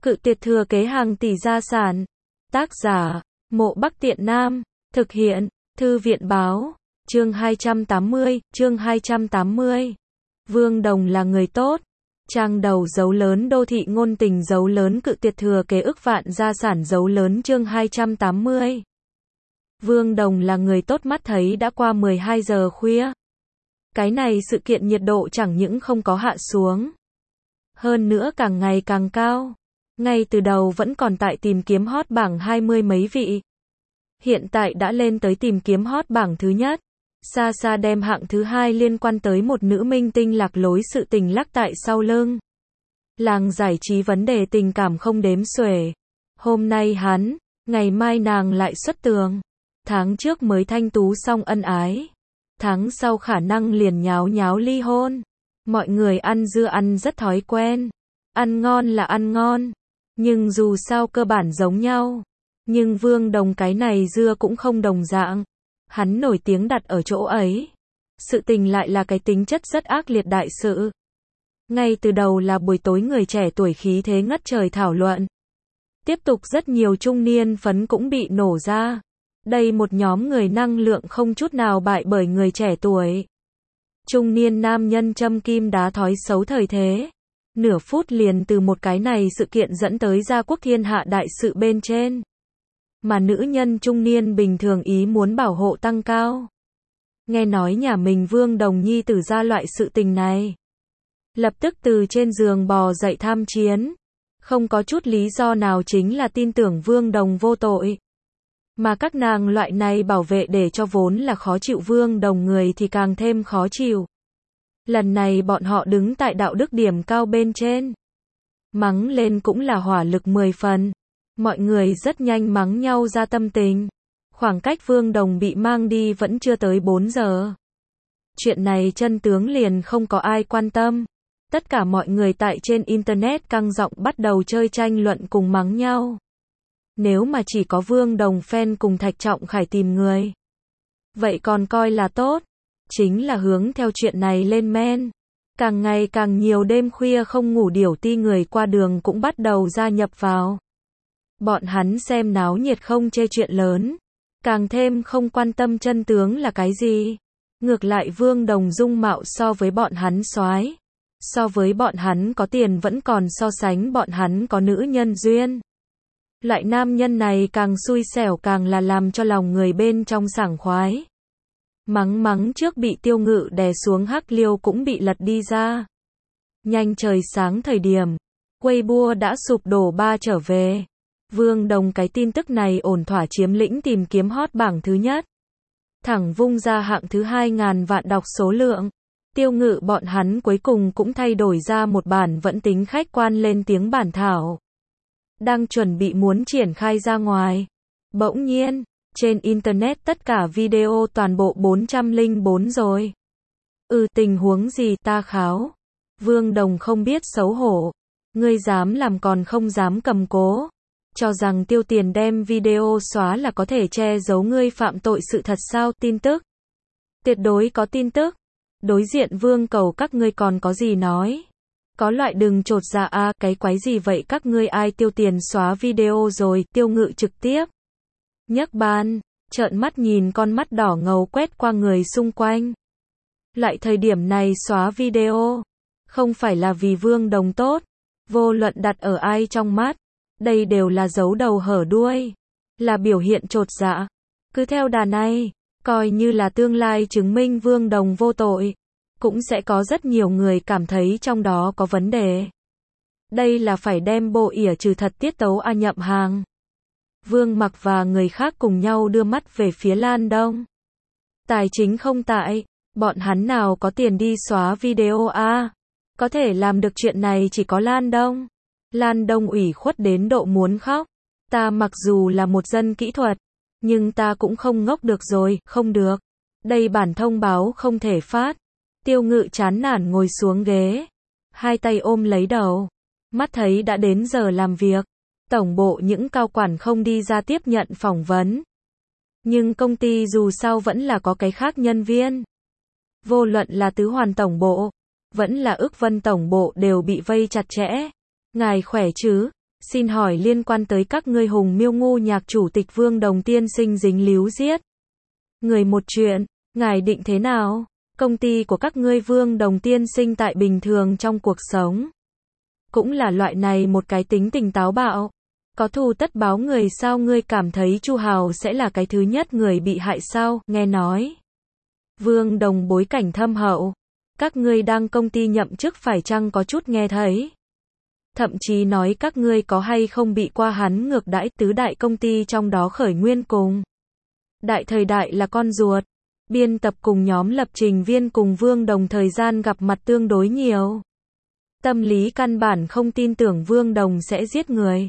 Cự tuyệt thừa kế hàng tỷ gia sản. Tác giả, Mộ Bắc Tiện Nam. Thực hiện, Thư viện báo. Chương 280. Vương Đồng là người tốt. Trang đầu dấu lớn đô thị ngôn tình dấu lớn cự tuyệt thừa kế ức vạn gia sản dấu lớn chương 280. Vương Đồng là người tốt mắt thấy đã qua 12 giờ khuya. Cái này sự kiện nhiệt độ chẳng những không có hạ xuống. Hơn nữa càng ngày càng cao. Ngay từ đầu vẫn còn tại tìm kiếm hot bảng 20 mấy vị. Hiện tại đã lên tới tìm kiếm hot bảng thứ nhất. Xa xa đem hạng thứ hai liên quan tới một nữ minh tinh lạc lối sự tình lắc tại sau lưng. Làng giải trí vấn đề tình cảm không đếm xuể. Hôm nay hắn, ngày mai nàng lại xuất tường. Tháng trước mới thanh tú xong ân ái. Tháng sau khả năng liền nháo nháo ly hôn. Mọi người ăn dưa ăn rất thói quen. Ăn ngon là ăn ngon. Nhưng dù sao cơ bản giống nhau. Nhưng Vương Đồng cái này dưa cũng không đồng dạng. Hắn nổi tiếng đặt ở chỗ ấy. Sự tình lại là cái tính chất rất ác liệt đại sự. Ngay từ đầu là buổi tối người trẻ tuổi khí thế ngất trời thảo luận. Tiếp tục rất nhiều trung niên phấn cũng bị nổ ra. Đây một nhóm người năng lượng không chút nào bại bởi người trẻ tuổi. Trung niên nam nhân châm kim đá thói xấu thời thế. Nửa phút liền từ một cái này sự kiện dẫn tới gia quốc thiên hạ đại sự bên trên. Mà nữ nhân trung niên bình thường ý muốn bảo hộ tăng cao. Nghe nói nhà mình Vương Đồng nhi tử ra loại sự tình này. Lập tức từ trên giường bò dậy tham chiến. Không có chút lý do nào chính là tin tưởng Vương Đồng vô tội. Mà các nàng loại này bảo vệ để cho vốn là khó chịu Vương Đồng người thì càng thêm khó chịu. Lần này bọn họ đứng tại đạo đức điểm cao bên trên. Mắng lên cũng là hỏa lực 10 phần. Mọi người rất nhanh mắng nhau ra tâm tình. Khoảng cách Vương Đồng bị mang đi vẫn chưa tới 4 giờ. Chuyện này chân tướng liền không có ai quan tâm. Tất cả mọi người tại trên Internet căng giọng bắt đầu chơi tranh luận cùng mắng nhau. Nếu mà chỉ có Vương Đồng fan cùng Thạch Trọng Khải tìm người. Vậy còn coi là tốt. Chính là hướng theo chuyện này lên men. Càng ngày càng nhiều đêm khuya không ngủ điểu ti người qua đường cũng bắt đầu gia nhập vào. Bọn hắn xem náo nhiệt không chê chuyện lớn. Càng thêm không quan tâm chân tướng là cái gì. Ngược lại Vương Đồng dung mạo so với bọn hắn soái. So với bọn hắn có tiền vẫn còn so sánh bọn hắn có nữ nhân duyên. Loại nam nhân này càng xui xẻo càng là làm cho lòng người bên trong sảng khoái. Mắng trước bị Tiêu Ngự đè xuống hắc liêu cũng bị lật đi ra. Nhanh trời sáng thời điểm. Weibo đã sụp đổ ba trở về. Vương Đồng cái tin tức này ổn thỏa chiếm lĩnh tìm kiếm hot bảng thứ nhất. Thẳng vung ra hạng thứ 2.000 vạn đọc số lượng. Tiêu Ngự bọn hắn cuối cùng cũng thay đổi ra một bản vẫn tính khách quan lên tiếng bản thảo. Đang chuẩn bị muốn triển khai ra ngoài. Bỗng nhiên, trên Internet tất cả video toàn bộ 404 rồi. Tình huống gì ta kháo. Vương Đồng không biết xấu hổ. Ngươi dám làm còn không dám cầm cố. Cho rằng tiêu tiền đem video xóa là có thể che giấu ngươi phạm tội sự thật sao? Tin tức. Tuyệt đối có tin tức. Đối diện Vương cầu các ngươi còn có gì nói. Có loại đừng chột dạ cái quái gì vậy các ngươi ai tiêu tiền xóa video rồi. Tiêu Ngự trực tiếp nhấc bàn, trợn mắt nhìn con mắt đỏ ngầu quét qua người xung quanh. Lại thời điểm này xóa video. Không phải là vì Vương Đồng tốt. Vô luận đặt ở ai trong mắt. Đây đều là giấu đầu hở đuôi. Là biểu hiện chột dạ. Cứ theo đà này, coi như là tương lai chứng minh Vương Đồng vô tội. Cũng sẽ có rất nhiều người cảm thấy trong đó có vấn đề. Đây là phải đem bộ ỉa trừ thật tiết tấu nhậm hàng. Vương Mặc và người khác cùng nhau đưa mắt về phía Lan Đông. Tài chính không tại, bọn hắn nào có tiền đi xóa video Có thể làm được chuyện này chỉ có Lan Đông. Lan Đông ủy khuất đến độ muốn khóc. Ta mặc dù là một dân kỹ thuật, nhưng ta cũng không ngốc được rồi, không được. Đây bản thông báo không thể phát. Tiêu Ngự chán nản ngồi xuống ghế. Hai tay ôm lấy đầu. Mắt thấy đã đến giờ làm việc. Tổng bộ những cao quản không đi ra tiếp nhận phỏng vấn. Nhưng công ty dù sao vẫn là có cái khác nhân viên. Vô luận là Tứ Hoàn tổng bộ, vẫn là Ức Vân tổng bộ đều bị vây chặt chẽ. Ngài khỏe chứ? Xin hỏi liên quan tới các ngươi Hùng Miêu Ngu Nhạc chủ tịch Vương Đồng tiên sinh dính líu giết người một chuyện, ngài định thế nào? Công ty của các ngươi Vương Đồng tiên sinh tại bình thường trong cuộc sống cũng là loại này một cái tính tình táo bạo, có thù tất báo người sao? Ngươi cảm thấy Chu Hào sẽ là cái thứ nhất người bị hại sao? Nghe nói Vương Đồng bối cảnh thâm hậu, các ngươi đang công ty nhậm chức phải chăng có chút nghe thấy? Thậm chí nói các ngươi có hay không bị qua hắn ngược đãi, tứ đại công ty trong đó khởi nguyên cùng Đại Thời Đại là con ruột, biên tập cùng nhóm lập trình viên cùng Vương Đồng thời gian gặp mặt tương đối nhiều. Tâm lý căn bản không tin tưởng Vương Đồng sẽ giết người.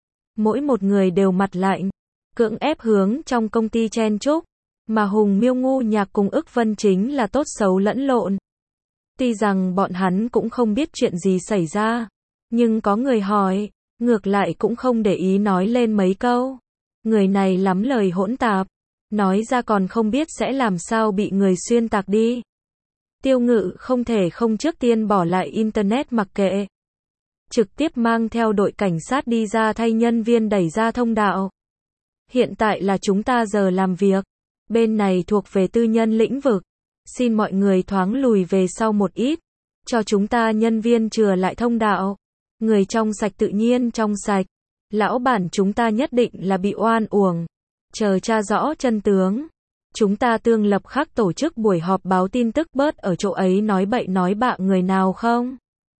Mỗi một người đều mặt lạnh, cưỡng ép hướng trong công ty chen chúc, mà Hùng Miêu Ngu Nhạc cùng Ức Vân chính là tốt xấu lẫn lộn. Tuy rằng bọn hắn cũng không biết chuyện gì xảy ra, nhưng có người hỏi, ngược lại cũng không để ý nói lên mấy câu. Người này lắm lời hỗn tạp, nói ra còn không biết sẽ làm sao bị người xuyên tạc đi. Tiêu Ngự không thể không trước tiên bỏ lại internet mặc kệ, trực tiếp mang theo đội cảnh sát đi ra thay nhân viên đẩy ra thông đạo. Hiện tại là chúng ta giờ làm việc, bên này thuộc về tư nhân lĩnh vực, xin mọi người thoáng lùi về sau một ít, cho chúng ta nhân viên chừa lại thông đạo. Người trong sạch tự nhiên trong sạch, lão bản chúng ta nhất định là bị oan uổng, chờ tra rõ chân tướng. Chúng ta tương lập khắc tổ chức buổi họp báo tin tức, bớt ở chỗ ấy nói bậy nói bạ người nào không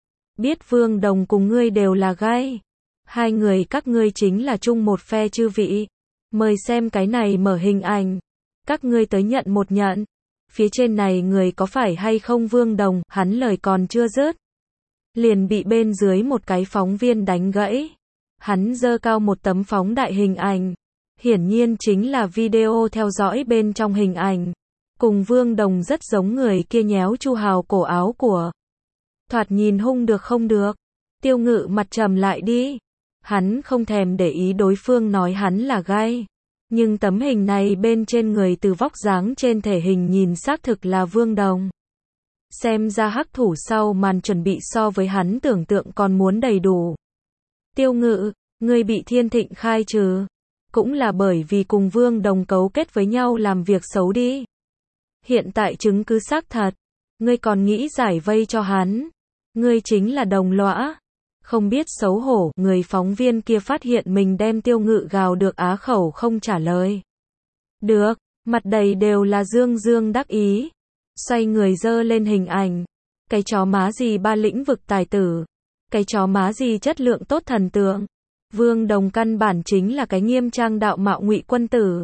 biết Vương Đồng cùng ngươi đều là gay. Hai người các ngươi chính là chung một phe chư vị. Mời xem cái này mở hình ảnh. Các ngươi tới nhận một nhận. Phía trên này người có phải hay không Vương Đồng? Hắn lời còn chưa dứt, liền bị bên dưới một cái phóng viên đánh gãy. Hắn giơ cao một tấm phóng đại hình ảnh. Hiển nhiên chính là video theo dõi bên trong hình ảnh. Cùng Vương Đồng rất giống người kia nhéo Chu Hào cổ áo của. Thoạt nhìn hung được không được. Tiêu Ngự mặt trầm lại đi. Hắn không thèm để ý đối phương nói hắn là gay. Nhưng tấm hình này bên trên người từ vóc dáng trên thể hình nhìn xác thực là Vương Đồng. Xem ra hắc thủ sau màn chuẩn bị so với hắn tưởng tượng còn muốn đầy đủ. Tiêu Ngự, ngươi bị Thiên Thịnh khai trừ. Cũng là bởi vì cùng Vương Đồng cấu kết với nhau làm việc xấu đi. Hiện tại chứng cứ xác thật. Ngươi còn nghĩ giải vây cho hắn. Ngươi chính là đồng lõa. Không biết xấu hổ, người phóng viên kia phát hiện mình đem Tiêu Ngự gào được á khẩu không trả lời. Được, mặt đầy đều là dương dương đắc ý. Xoay người dơ lên hình ảnh. Cái chó má gì ba lĩnh vực tài tử. Cái chó má gì chất lượng tốt thần tượng. Vương Đồng căn bản chính là cái nghiêm trang đạo mạo ngụy quân tử.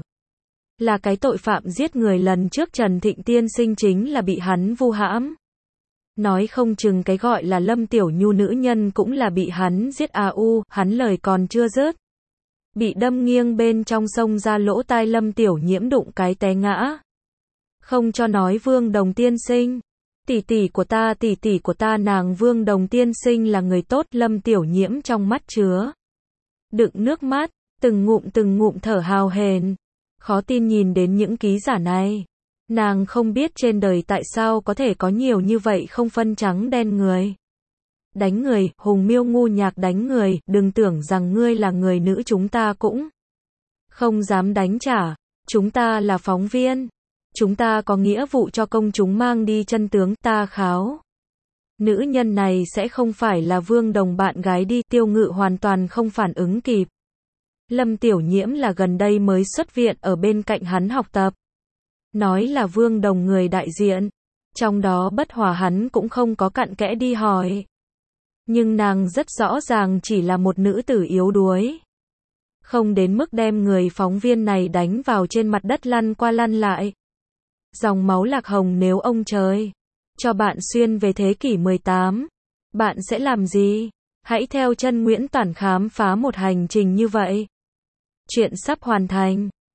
Là cái tội phạm giết người, lần trước Trần Thịnh tiên sinh chính là bị hắn vu hãm. Nói không chừng cái gọi là Lâm Tiểu Nhu nữ nhân cũng là bị hắn giết hắn lời còn chưa dứt. Bị đâm nghiêng bên trong sông ra lỗ tai Lâm Tiểu Nhiễm đụng cái té ngã. Không cho nói Vương Đồng tiên sinh. Tỷ tỷ của ta nàng Vương Đồng tiên sinh là người tốt. Lâm Tiểu Nhiễm trong mắt chứa đựng nước mắt, từng ngụm thở hào hển. Khó tin nhìn đến những ký giả này. Nàng không biết trên đời tại sao có thể có nhiều như vậy không phân trắng đen người. Đánh người, Hùng Miêu Ngu Nhạc đánh người, đừng tưởng rằng ngươi là người nữ chúng ta cũng không dám đánh trả. Chúng ta là phóng viên. Chúng ta có nghĩa vụ cho công chúng mang đi chân tướng. Ta kháo. Nữ nhân này sẽ không phải là Vương Đồng bạn gái đi. Tiêu Ngự hoàn toàn không phản ứng kịp. Lâm Tiểu Nhiễm là gần đây mới xuất viện, ở bên cạnh hắn học tập. Nói là Vương Đồng người đại diện. Trong đó bất hòa hắn cũng không có cặn kẽ đi hỏi. Nhưng nàng rất rõ ràng chỉ là một nữ tử yếu đuối. Không đến mức đem người phóng viên này đánh vào trên mặt đất lăn qua lăn lại. Dòng máu lạc hồng, nếu ông trời cho bạn xuyên về thế kỷ 18, bạn sẽ làm gì? Hãy theo chân Nguyễn Toản khám phá một hành trình như vậy. Chuyện sắp hoàn thành.